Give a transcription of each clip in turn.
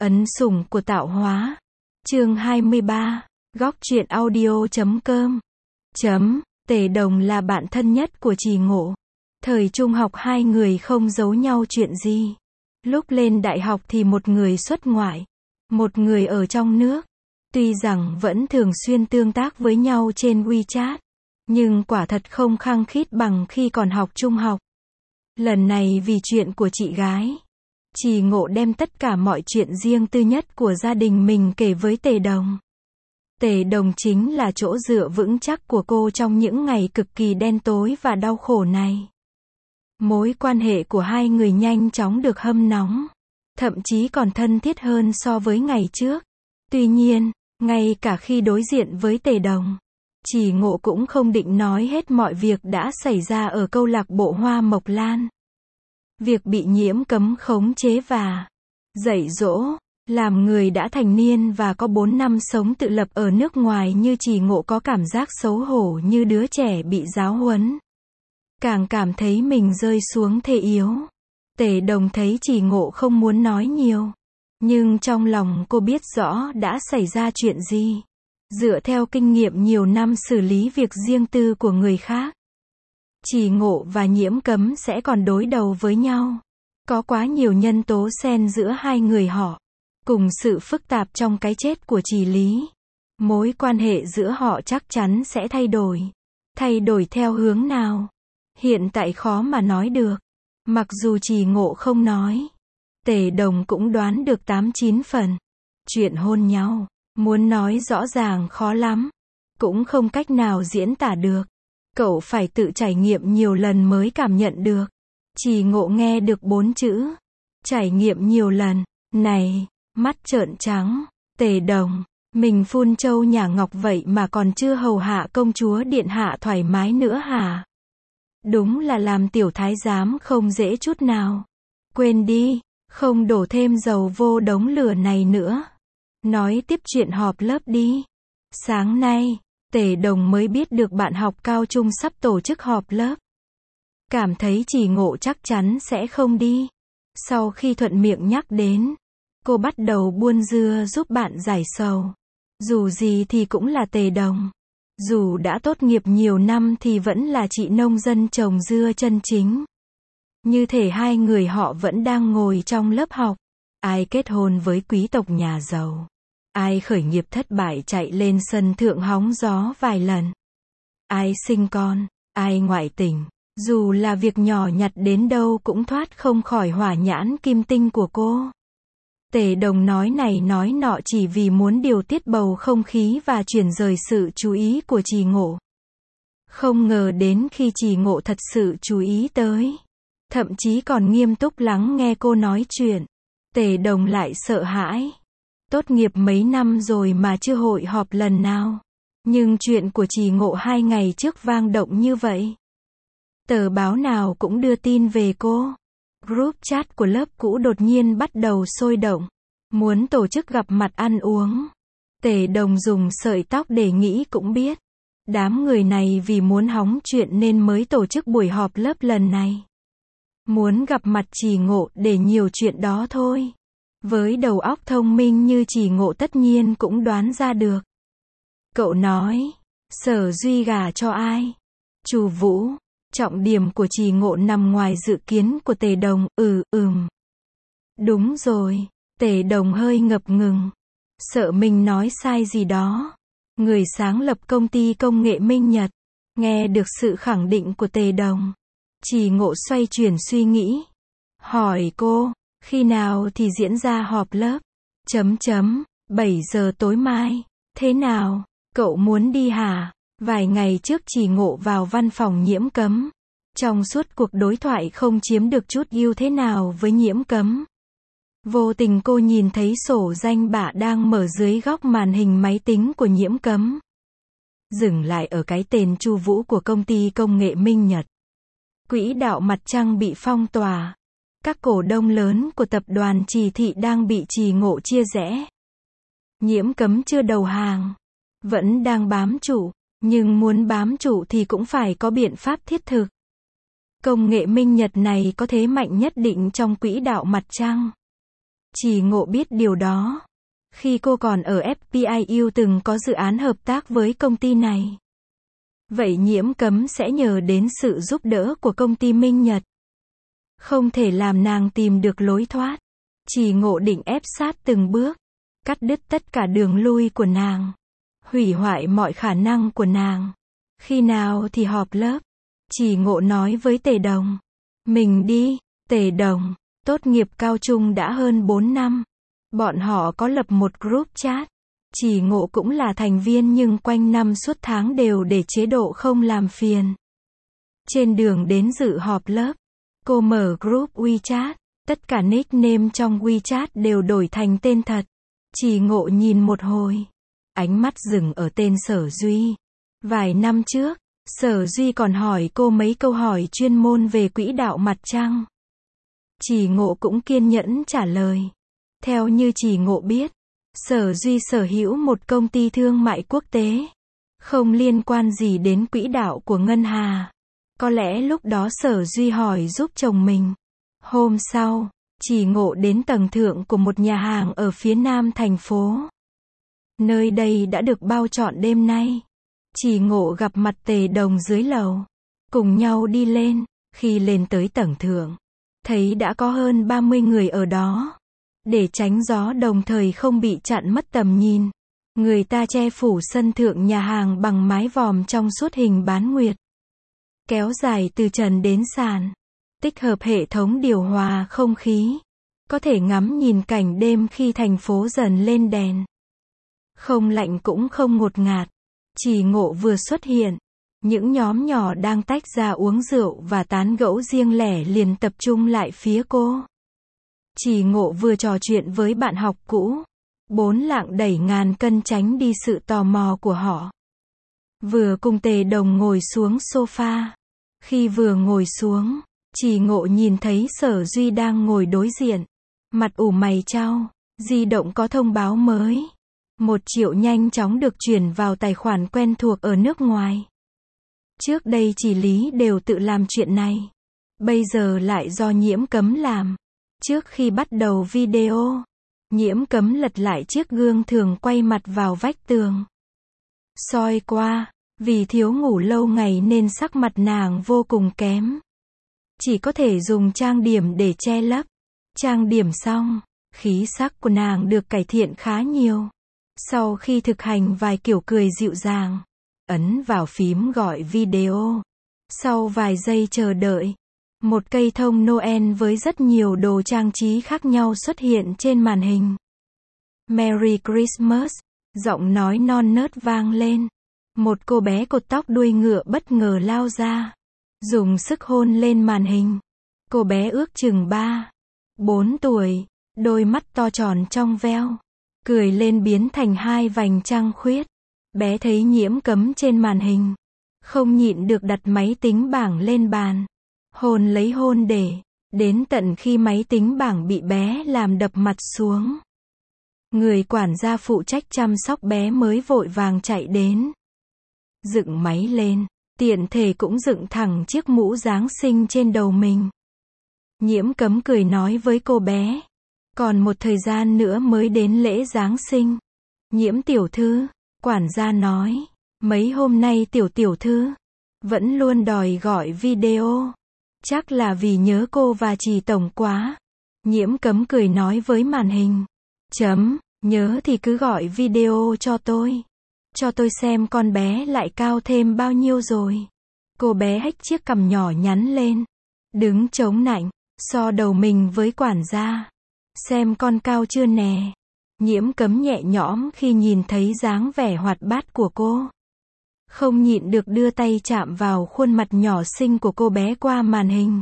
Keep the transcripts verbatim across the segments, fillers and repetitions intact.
Ấn sủng của tạo hóa. Chương hai mươi ba. Góc truyện audio chấm com. Chấm. Tề Đồng là bạn thân nhất của Trì Ngộ. Thời trung học hai người không giấu nhau chuyện gì. Lúc lên đại học thì một người xuất ngoại, một người ở trong nước. Tuy rằng vẫn thường xuyên tương tác với nhau trên WeChat, nhưng quả thật không khăng khít bằng khi còn học trung học. Lần này vì chuyện của chị gái, Trì Ngộ đem tất cả mọi chuyện riêng tư nhất của gia đình mình kể với Tề Đồng. Tề Đồng chính là chỗ dựa vững chắc của cô trong những ngày cực kỳ đen tối và đau khổ này. Mối quan hệ của hai người nhanh chóng được hâm nóng, thậm chí còn thân thiết hơn so với ngày trước. Tuy nhiên, ngay cả khi đối diện với Tề Đồng, Trì Ngộ cũng không định nói hết mọi việc đã xảy ra ở câu lạc bộ Hoa Mộc Lan. Việc bị Nhiễm Cấm khống chế và dạy dỗ, làm người đã thành niên và có bốn năm sống tự lập ở nước ngoài như Trì Ngộ có cảm giác xấu hổ như đứa trẻ bị giáo huấn. Càng cảm thấy mình rơi xuống thế yếu. Tề Đồng thấy Trì Ngộ không muốn nói nhiều, nhưng trong lòng cô biết rõ đã xảy ra chuyện gì. Dựa theo kinh nghiệm nhiều năm xử lý việc riêng tư của người khác, Trì Ngộ và Nhiễm Cấm sẽ còn đối đầu với nhau. Có quá nhiều nhân tố xen giữa hai người họ, cùng sự phức tạp trong cái chết của Trì Lý. Mối quan hệ giữa họ chắc chắn sẽ thay đổi. Thay đổi theo hướng nào? Hiện tại khó mà nói được. Mặc dù Trì Ngộ không nói, Tề Đồng cũng đoán được tám chín phần. Chuyện hôn nhau, muốn nói rõ ràng khó lắm, cũng không cách nào diễn tả được. Cậu phải tự trải nghiệm nhiều lần mới cảm nhận được. Trì Ngộ nghe được bốn chữ trải nghiệm nhiều lần, này, mắt trợn trắng. Tề Đồng, mình phun trâu nhả ngọc vậy mà còn chưa hầu hạ công chúa điện hạ thoải mái nữa hả? Đúng là làm tiểu thái giám không dễ chút nào. Quên đi, không đổ thêm dầu vô đống lửa này nữa. Nói tiếp chuyện họp lớp đi. Sáng nay, Tề Đồng mới biết được bạn học cao trung sắp tổ chức họp lớp. Cảm thấy Trì Ngộ chắc chắn sẽ không đi. Sau khi thuận miệng nhắc đến, cô bắt đầu buôn dưa giúp bạn giải sầu. Dù gì thì cũng là Tề Đồng. Dù đã tốt nghiệp nhiều năm thì vẫn là chị nông dân trồng dưa chân chính. Như thể hai người họ vẫn đang ngồi trong lớp học. Ai kết hôn với quý tộc nhà giàu, ai khởi nghiệp thất bại chạy lên sân thượng hóng gió vài lần, ai sinh con, ai ngoại tình. Dù là việc nhỏ nhặt đến đâu cũng thoát không khỏi hỏa nhãn kim tinh của cô. Tề Đồng nói này nói nọ chỉ vì muốn điều tiết bầu không khí và chuyển rời sự chú ý của Trì Ngộ. Không ngờ đến khi Trì Ngộ thật sự chú ý tới, thậm chí còn nghiêm túc lắng nghe cô nói chuyện, Tề Đồng lại sợ hãi. Tốt nghiệp mấy năm rồi mà chưa hội họp lần nào. Nhưng chuyện của Trì Ngộ hai ngày trước vang động như vậy. Tờ báo nào cũng đưa tin về cô. Group chat của lớp cũ đột nhiên bắt đầu sôi động. Muốn tổ chức gặp mặt ăn uống. Tề Đồng dùng sợi tóc để nghĩ cũng biết. Đám người này vì muốn hóng chuyện nên mới tổ chức buổi họp lớp lần này. Muốn gặp mặt Trì Ngộ để nhiều chuyện đó thôi. Với đầu óc thông minh như Trì Ngộ tất nhiên cũng đoán ra được. Cậu nói, Sở Duy gả cho ai? Chu Vũ. Trọng điểm của Trì Ngộ nằm ngoài dự kiến của Tề Đồng. Ừ, ừm. Đúng rồi. Tề Đồng hơi ngập ngừng. Sợ mình nói sai gì đó. Người sáng lập công ty công nghệ Minh Nhật. Nghe được sự khẳng định của Tề Đồng, Trì Ngộ xoay chuyển suy nghĩ. Hỏi cô, khi nào thì diễn ra họp lớp? Chấm chấm, bảy giờ tối mai. Thế nào, cậu muốn đi hả? Vài ngày trước Trì Ngộ vào văn phòng Nhiễm Cấm. Trong suốt cuộc đối thoại không chiếm được chút ưu thế nào với Nhiễm Cấm. Vô tình cô nhìn thấy sổ danh bạ đang mở dưới góc màn hình máy tính của Nhiễm Cấm. Dừng lại ở cái tên Chu Vũ của công ty công nghệ Minh Nhật. Quỹ đạo mặt trăng bị phong tỏa. Các cổ đông lớn của tập đoàn Trì Thị đang bị Trì Ngộ chia rẽ. Nhiễm Cấm chưa đầu hàng, vẫn đang bám trụ, nhưng muốn bám trụ thì cũng phải có biện pháp thiết thực. Công nghệ Minh Nhật này có thế mạnh nhất định trong quỹ đạo mặt trăng. Chỉ Ngộ biết điều đó. Khi cô còn ở ép pê i u từng có dự án hợp tác với công ty này. Vậy Nhiễm Cấm sẽ nhờ đến sự giúp đỡ của công ty Minh Nhật. Không thể làm nàng tìm được lối thoát. Chỉ Ngộ định ép sát từng bước. Cắt đứt tất cả đường lui của nàng. Hủy hoại mọi khả năng của nàng. Khi nào thì họp lớp? Chỉ Ngộ nói với Tề Đồng. Mình đi. Tề Đồng, tốt nghiệp cao trung đã hơn bốn năm. Bọn họ có lập một group chat. Chỉ Ngộ cũng là thành viên nhưng quanh năm suốt tháng đều để chế độ không làm phiền. Trên đường đến dự họp lớp, cô mở group WeChat. Tất cả nickname trong WeChat đều đổi thành tên thật. Chỉ Ngộ nhìn một hồi. Ánh mắt dừng ở tên Sở Duy. Vài năm trước, Sở Duy còn hỏi cô mấy câu hỏi chuyên môn về quỹ đạo mặt trăng. Chỉ Ngộ cũng kiên nhẫn trả lời. Theo như Chỉ Ngộ biết, Sở Duy sở hữu một công ty thương mại quốc tế. Không liên quan gì đến quỹ đạo của Ngân Hà. Có lẽ lúc đó Sở Duy hỏi giúp chồng mình. Hôm sau, Chỉ Ngộ đến tầng thượng của một nhà hàng ở phía nam thành phố. Nơi đây đã được bao trọn đêm nay. Chỉ Ngộ gặp mặt Tề Đồng dưới lầu. Cùng nhau đi lên. Khi lên tới tầng thượng, thấy đã có hơn ba mươi người ở đó. Để tránh gió đồng thời không bị chặn mất tầm nhìn, người ta che phủ sân thượng nhà hàng bằng mái vòm trong suốt hình bán nguyệt. Kéo dài từ trần đến sàn. Tích hợp hệ thống điều hòa không khí. Có thể ngắm nhìn cảnh đêm khi thành phố dần lên đèn. Không lạnh cũng không ngột ngạt. Chỉ Ngộ vừa xuất hiện. Những nhóm nhỏ đang tách ra uống rượu và tán gẫu riêng lẻ liền tập trung lại phía cô. Chỉ Ngộ vừa trò chuyện với bạn học cũ. Bốn lạng đẩy ngàn cân tránh đi sự tò mò của họ. Vừa cùng Tề Đồng ngồi xuống sofa. Khi vừa ngồi xuống, Chỉ Ngộ nhìn thấy Sở Duy đang ngồi đối diện. Mặt ủ mày chau. Di động có thông báo mới. Một triệu nhanh chóng được chuyển vào tài khoản quen thuộc ở nước ngoài. Trước đây Chỉ Lý đều tự làm chuyện này. Bây giờ lại do Nhiễm Cấm làm. Trước khi bắt đầu video, Nhiễm Cấm lật lại chiếc gương thường quay mặt vào vách tường. Soi qua, vì thiếu ngủ lâu ngày nên sắc mặt nàng vô cùng kém. Chỉ có thể dùng trang điểm để che lấp. Trang điểm xong, khí sắc của nàng được cải thiện khá nhiều. Sau khi thực hành vài kiểu cười dịu dàng, ấn vào phím gọi video. Sau vài giây chờ đợi, một cây thông Noel với rất nhiều đồ trang trí khác nhau xuất hiện trên màn hình. Merry Christmas, giọng nói non nớt vang lên. Một cô bé cột tóc đuôi ngựa bất ngờ lao ra, dùng sức hôn lên màn hình. Cô bé ước chừng ba, bốn tuổi, đôi mắt to tròn trong veo, cười lên biến thành hai vành trăng khuyết. Bé thấy Nhiễm Cấm trên màn hình, không nhịn được đặt máy tính bảng lên bàn. Hôn lấy hôn để, đến tận khi máy tính bảng bị bé làm đập mặt xuống. Người quản gia phụ trách chăm sóc bé mới vội vàng chạy đến. Dựng máy lên, tiện thể cũng dựng thẳng chiếc mũ Giáng sinh trên đầu mình. Nhiễm Cấm cười nói với cô bé. Còn một thời gian nữa mới đến lễ Giáng sinh. Nhiễm tiểu thư, quản gia nói. Mấy hôm nay tiểu tiểu thư vẫn luôn đòi gọi video. Chắc là vì nhớ cô và Trì tổng quá. Nhiễm Cấm cười nói với màn hình. Chấm, nhớ thì cứ gọi video cho tôi. Cho tôi xem con bé lại cao thêm bao nhiêu rồi. Cô bé hếch chiếc cằm nhỏ nhắn lên. Đứng chống nạnh, so đầu mình với quản gia. Xem con cao chưa nè. Nhiễm Cấm nhẹ nhõm khi nhìn thấy dáng vẻ hoạt bát của cô. Không nhịn được đưa tay chạm vào khuôn mặt nhỏ xinh của cô bé qua màn hình.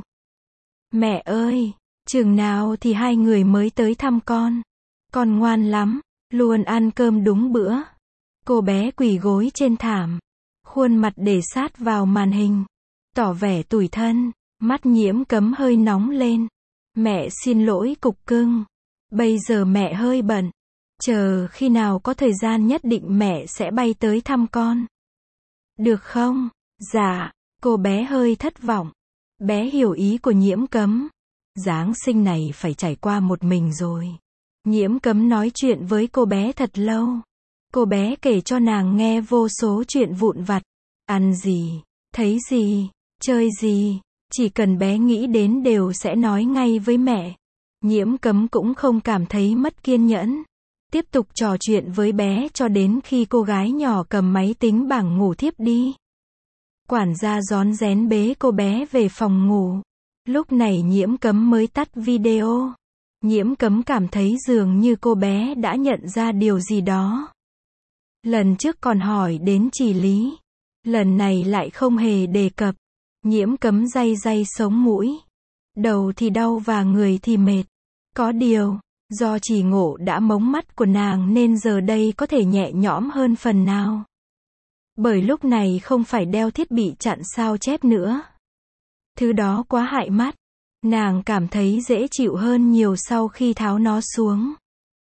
Mẹ ơi, chừng nào thì hai người mới tới thăm con. Con ngoan lắm, luôn ăn cơm đúng bữa. Cô bé quỳ gối trên thảm, khuôn mặt để sát vào màn hình, tỏ vẻ tủi thân. Mắt Nhiễm Cấm hơi nóng lên. Mẹ xin lỗi cục cưng. Bây giờ mẹ hơi bận. Chờ khi nào có thời gian nhất định mẹ sẽ bay tới thăm con. Được không? Dạ. Cô bé hơi thất vọng. Bé hiểu ý của Nhiễm Cấm. Giáng sinh này phải trải qua một mình rồi. Nhiễm Cấm nói chuyện với cô bé thật lâu. Cô bé kể cho nàng nghe vô số chuyện vụn vặt. Ăn gì, thấy gì, chơi gì, chỉ cần bé nghĩ đến đều sẽ nói ngay với mẹ. Nhiễm Cấm cũng không cảm thấy mất kiên nhẫn. Tiếp tục trò chuyện với bé cho đến khi cô gái nhỏ cầm máy tính bảng ngủ thiếp đi. Quản gia rón rén bế cô bé về phòng ngủ. Lúc này Nhiễm Cấm mới tắt video. Nhiễm Cấm cảm thấy dường như cô bé đã nhận ra điều gì đó. Lần trước còn hỏi đến Chỉ Lý. Lần này lại không hề đề cập. Nhiễm Cấm day day sống mũi. Đầu thì đau và người thì mệt. Có điều, do Chỉ Ngộ đã mống mắt của nàng nên giờ đây có thể nhẹ nhõm hơn phần nào. Bởi lúc này không phải đeo thiết bị chặn sao chép nữa. Thứ đó quá hại mắt. Nàng cảm thấy dễ chịu hơn nhiều sau khi tháo nó xuống.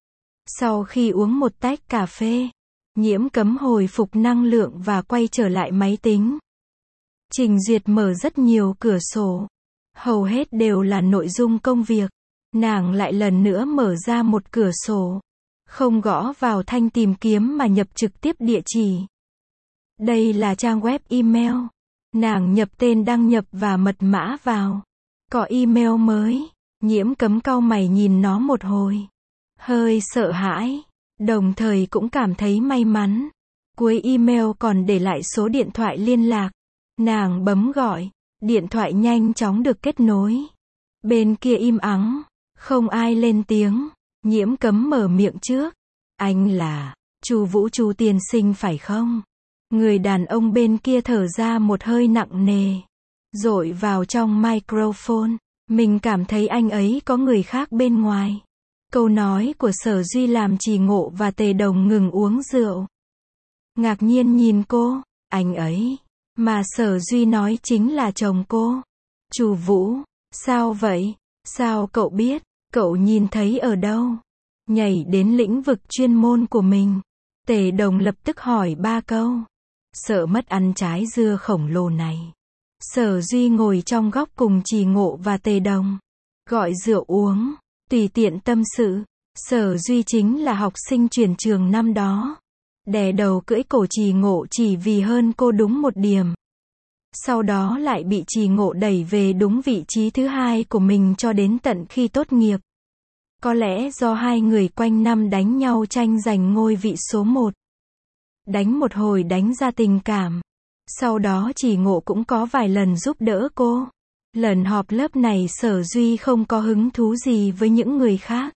Sau khi uống một tách cà phê, Nhiễm Cấm hồi phục năng lượng và quay trở lại máy tính. Trình duyệt mở rất nhiều cửa sổ. Hầu hết đều là nội dung công việc. Nàng lại lần nữa mở ra một cửa sổ. Không gõ vào thanh tìm kiếm mà nhập trực tiếp địa chỉ. Đây là trang web email. Nàng nhập tên đăng nhập và mật mã vào. Có email mới. Nhiễm Cấm cau mày nhìn nó một hồi. Hơi sợ hãi. Đồng thời cũng cảm thấy may mắn. Cuối email còn để lại số điện thoại liên lạc. Nàng bấm gọi. Điện thoại nhanh chóng được kết nối. Bên kia im ắng. Không ai lên tiếng. Nhiễm Cấm mở miệng trước. Anh là Chu Vũ Chu tiên sinh phải không? Người đàn ông bên kia thở ra một hơi nặng nề. Dội vào trong microphone. Mình cảm thấy anh ấy có người khác bên ngoài. Câu nói của Sở Duy làm Chỉ Ngộ và Tề Đồng ngừng uống rượu. Ngạc nhiên nhìn cô. Anh ấy. Mà Sở Duy nói chính là chồng cô. Chu Vũ. Sao vậy? Sao cậu biết? Cậu nhìn thấy ở đâu? Nhảy đến lĩnh vực chuyên môn của mình. Tề Đồng lập tức hỏi ba câu. Sợ mất ăn trái dưa khổng lồ này. Sở Duy ngồi trong góc cùng Chỉ Ngộ và Tề Đồng. Gọi rượu uống. Tùy tiện tâm sự. Sở Duy chính là học sinh chuyển trường năm đó. Đè đầu cưỡi cổ Chỉ Ngộ chỉ vì hơn cô đúng một điểm. Sau đó lại bị Chỉ Ngộ đẩy về đúng vị trí thứ hai của mình cho đến tận khi tốt nghiệp. Có lẽ do hai người quanh năm đánh nhau tranh giành ngôi vị số một. Đánh một hồi đánh ra tình cảm. Sau đó Chỉ Ngộ cũng có vài lần giúp đỡ cô. Lần họp lớp này Sở Duy không có hứng thú gì với những người khác.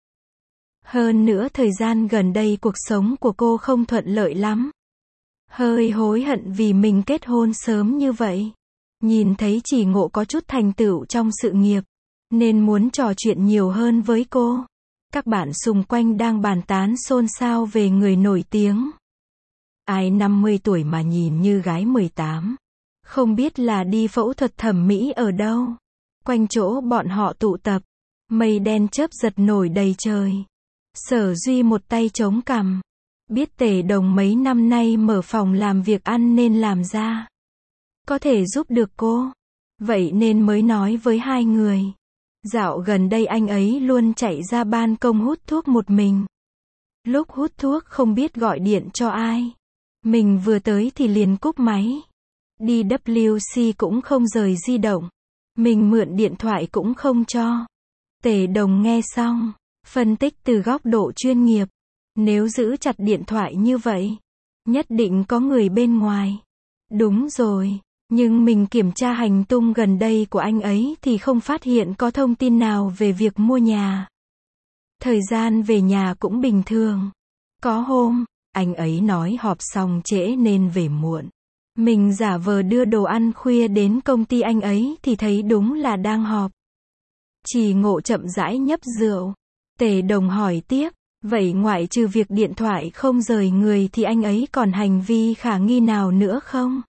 Hơn nữa thời gian gần đây cuộc sống của cô không thuận lợi lắm. Hơi hối hận vì mình kết hôn sớm như vậy. Nhìn thấy Chỉ Ngộ có chút thành tựu trong sự nghiệp. Nên muốn trò chuyện nhiều hơn với cô. Các bạn xung quanh đang bàn tán xôn xao về người nổi tiếng. Ai năm mươi tuổi mà nhìn như gái mười tám. Không biết là đi phẫu thuật thẩm mỹ ở đâu. Quanh chỗ bọn họ tụ tập. Mây đen chớp giật nổi đầy trời. Sở Duy một tay chống cằm. Biết Tề Đồng mấy năm nay mở phòng làm việc ăn nên làm ra. Có thể giúp được cô. Vậy nên mới nói với hai người. Dạo gần đây anh ấy luôn chạy ra ban công hút thuốc một mình. Lúc hút thuốc không biết gọi điện cho ai. Mình vừa tới thì liền cúp máy. Đi W C cũng không rời di động. Mình mượn điện thoại cũng không cho. Tề Đồng nghe xong. Phân tích từ góc độ chuyên nghiệp. Nếu giữ chặt điện thoại như vậy. Nhất định có người bên ngoài. Đúng rồi. Nhưng mình kiểm tra hành tung gần đây của anh ấy thì không phát hiện có thông tin nào về việc mua nhà. Thời gian về nhà cũng bình thường. Có hôm, anh ấy nói họp xong trễ nên về muộn. Mình giả vờ đưa đồ ăn khuya đến công ty anh ấy thì thấy đúng là đang họp. Chỉ Ngộ chậm rãi nhấp rượu. Tề Đồng hỏi tiếp, vậy ngoại trừ việc điện thoại không rời người thì anh ấy còn hành vi khả nghi nào nữa không?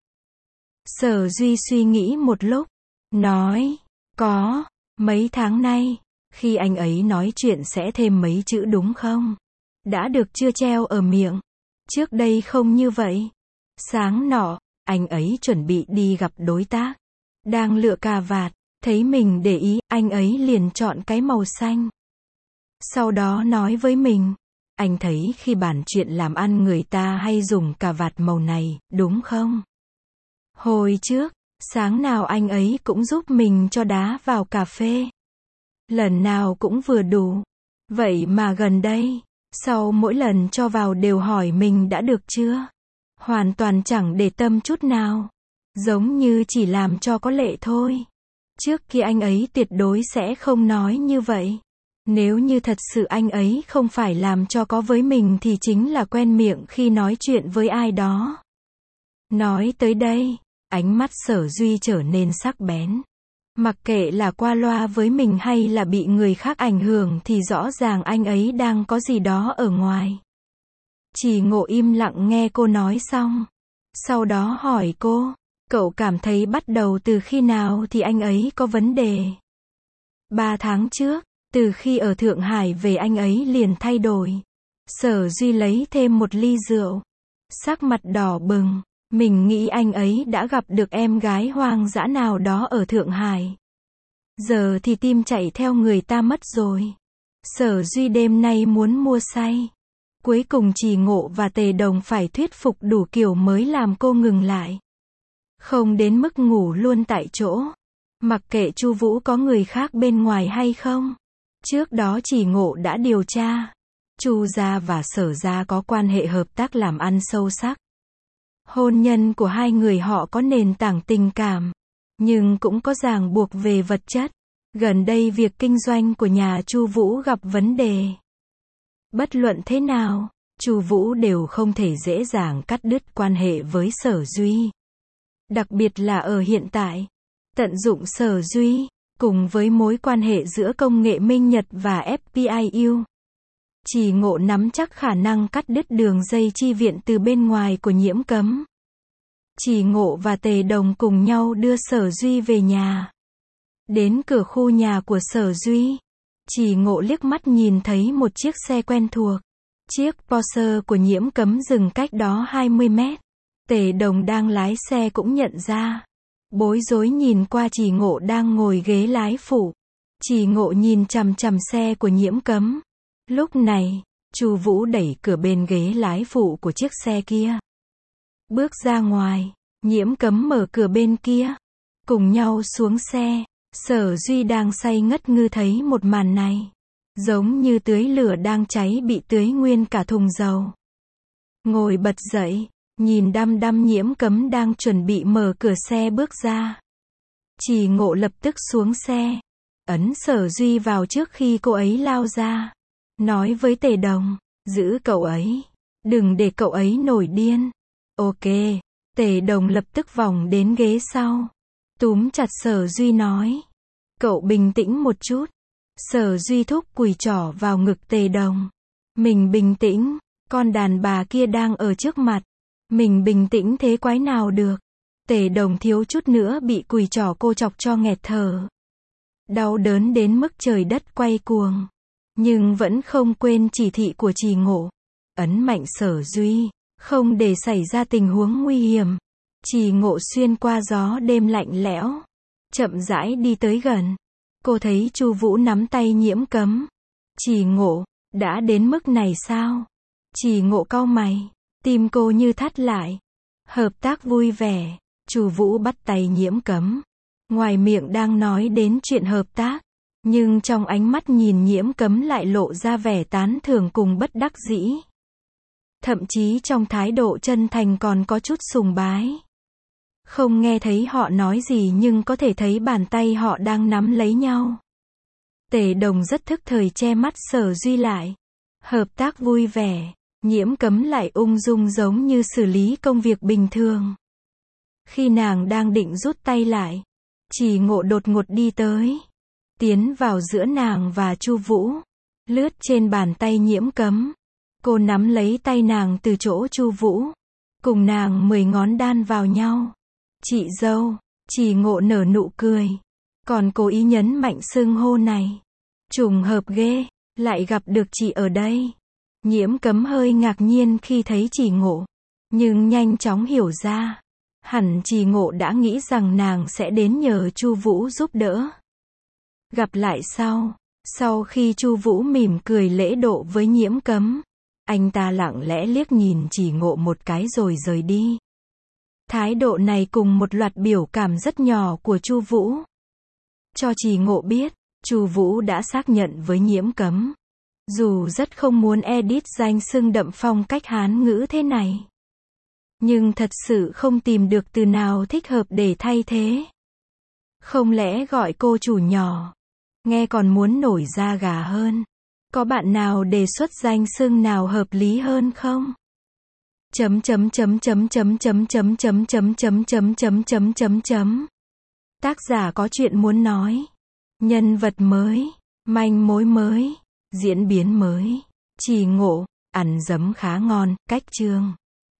Sở Duy suy nghĩ một lúc. Nói, có, mấy tháng nay, khi anh ấy nói chuyện sẽ thêm mấy chữ đúng không? Đã được chưa treo ở miệng. Trước đây không như vậy. Sáng nọ, anh ấy chuẩn bị đi gặp đối tác. Đang lựa cà vạt, thấy mình để ý, anh ấy liền chọn cái màu xanh. Sau đó nói với mình, anh thấy khi bàn chuyện làm ăn người ta hay dùng cà vạt màu này, đúng không? Hồi trước, sáng nào anh ấy cũng giúp mình cho đá vào cà phê. Lần nào cũng vừa đủ. Vậy mà gần đây, sau mỗi lần cho vào đều hỏi mình đã được chưa? Hoàn toàn chẳng để tâm chút nào. Giống như chỉ làm cho có lệ thôi. Trước kia anh ấy tuyệt đối sẽ không nói như vậy. Nếu như thật sự anh ấy không phải làm cho có với mình thì chính là quen miệng khi nói chuyện với ai đó. Nói tới đây, ánh mắt Sở Duy trở nên sắc bén. Mặc kệ là qua loa với mình hay là bị người khác ảnh hưởng thì rõ ràng anh ấy đang có gì đó ở ngoài. Chỉ Ngộ im lặng nghe cô nói xong. Sau đó hỏi cô, cậu cảm thấy bắt đầu từ khi nào thì anh ấy có vấn đề? Ba tháng trước, từ khi ở Thượng Hải về anh ấy liền thay đổi. Sở Duy lấy thêm một ly rượu. Sắc mặt đỏ bừng. Mình nghĩ anh ấy đã gặp được em gái hoang dã nào đó ở Thượng Hải. Giờ thì tim chạy theo người ta mất rồi. Sở Duy đêm nay muốn mua say. Cuối cùng Chỉ Ngộ và Tề Đồng phải thuyết phục đủ kiểu mới làm cô ngừng lại. Không đến mức ngủ luôn tại chỗ. Mặc kệ Chu Vũ có người khác bên ngoài hay không. Trước đó Chỉ Ngộ đã điều tra. Chu gia và Sở gia có quan hệ hợp tác làm ăn sâu sắc. Hôn nhân của hai người họ có nền tảng tình cảm, nhưng cũng có ràng buộc về vật chất. Gần đây việc kinh doanh của nhà Chu Vũ gặp vấn đề. Bất luận thế nào, Chu Vũ đều không thể dễ dàng cắt đứt quan hệ với Sở Duy. Đặc biệt là ở hiện tại, tận dụng Sở Duy, cùng với mối quan hệ giữa công nghệ Minh Nhật và ép pê i u. Chỉ Ngộ nắm chắc khả năng cắt đứt đường dây chi viện từ bên ngoài của Nhiễm Cấm. Chỉ Ngộ và Tề Đồng cùng nhau đưa Sở Duy về nhà. Đến cửa khu nhà của Sở Duy, Chỉ Ngộ liếc mắt nhìn thấy một chiếc xe quen thuộc. Chiếc Porsche của Nhiễm Cấm dừng cách đó hai mươi mét. Tề Đồng đang lái xe cũng nhận ra. Bối rối nhìn qua Chỉ Ngộ đang ngồi ghế lái phụ. Chỉ Ngộ nhìn chằm chằm xe của Nhiễm Cấm. Lúc này, Chu Vũ đẩy cửa bên ghế lái phụ của chiếc xe kia. Bước ra ngoài, Nhiễm Cấm mở cửa bên kia. Cùng nhau xuống xe, Sở Duy đang say ngất ngư thấy một màn này. Giống như tưới lửa đang cháy bị tưới nguyên cả thùng dầu. Ngồi bật dậy, nhìn đăm đăm Nhiễm Cấm đang chuẩn bị mở cửa xe bước ra. Chỉ Ngộ lập tức xuống xe, ấn Sở Duy vào trước khi cô ấy lao ra. Nói với Tề Đồng, giữ cậu ấy, đừng để cậu ấy nổi điên. Ok, Tề Đồng lập tức vòng đến ghế sau. Túm chặt Sở Duy nói, cậu bình tĩnh một chút. Sở Duy thúc cùi trỏ vào ngực Tề Đồng. Mình bình tĩnh, con đàn bà kia đang ở trước mặt. Mình bình tĩnh thế quái nào được. Tề Đồng thiếu chút nữa bị cùi trỏ cô chọc cho nghẹt thở. Đau đớn đến mức trời đất quay cuồng. Nhưng vẫn không quên chỉ thị của Chỉ Ngộ. Ấn mạnh Sở Duy, không để xảy ra tình huống nguy hiểm. Chỉ Ngộ xuyên qua gió đêm lạnh lẽo, chậm rãi đi tới gần. Cô thấy Chu Vũ nắm tay Nhiễm Cấm. Chỉ Ngộ, đã đến mức này sao? Chỉ Ngộ cau mày, tim cô như thắt lại. Hợp tác vui vẻ. Chu Vũ bắt tay Nhiễm Cấm. Ngoài miệng đang nói đến chuyện hợp tác, nhưng trong ánh mắt nhìn Nhiễm Cấm lại lộ ra vẻ tán thưởng cùng bất đắc dĩ. Thậm chí trong thái độ chân thành còn có chút sùng bái. Không nghe thấy họ nói gì nhưng có thể thấy bàn tay họ đang nắm lấy nhau. Tề Đồng rất thức thời che mắt Sở Duy lại. Hợp tác vui vẻ, Nhiễm Cấm lại ung dung giống như xử lý công việc bình thường. Khi nàng đang định rút tay lại, Chỉ Ngộ đột ngột đi tới. Tiến vào giữa nàng và Chu Vũ. Lướt trên bàn tay Nhiễm Cấm. Cô nắm lấy tay nàng từ chỗ Chu Vũ. Cùng nàng mười ngón đan vào nhau. Chị dâu, Chỉ Ngộ nở nụ cười. Còn cố ý nhấn mạnh xưng hô này. Trùng hợp ghê, lại gặp được chị ở đây. Nhiễm Cấm hơi ngạc nhiên khi thấy Chỉ Ngộ. Nhưng nhanh chóng hiểu ra. Hẳn Chỉ Ngộ đã nghĩ rằng nàng sẽ đến nhờ Chu Vũ giúp đỡ. Gặp lại sau, Sau khi Chu Vũ mỉm cười lễ độ với Nhiễm Cấm, anh ta lặng lẽ liếc nhìn Chỉ Ngộ một cái rồi rời đi. Thái độ này cùng một loạt biểu cảm rất nhỏ của Chu Vũ cho Chỉ Ngộ biết, Chu Vũ đã xác nhận với Nhiễm Cấm. Dù rất không muốn edit danh xưng đậm phong cách Hán ngữ thế này, nhưng thật sự không tìm được từ nào thích hợp để thay thế. Không lẽ gọi cô chủ nhỏ, nghe còn muốn nổi da gà hơn. Có bạn nào đề xuất danh xưng nào hợp lý hơn không? Chấm chấm chấm chấm chấm chấm chấm chấm chấm chấm chấm chấm chấm chấm chấm. Tác giả có chuyện muốn nói. Nhân vật mới, manh mối mới, diễn biến mới. Chỉ Ngộ, ăn dấm khá ngon, cách chương.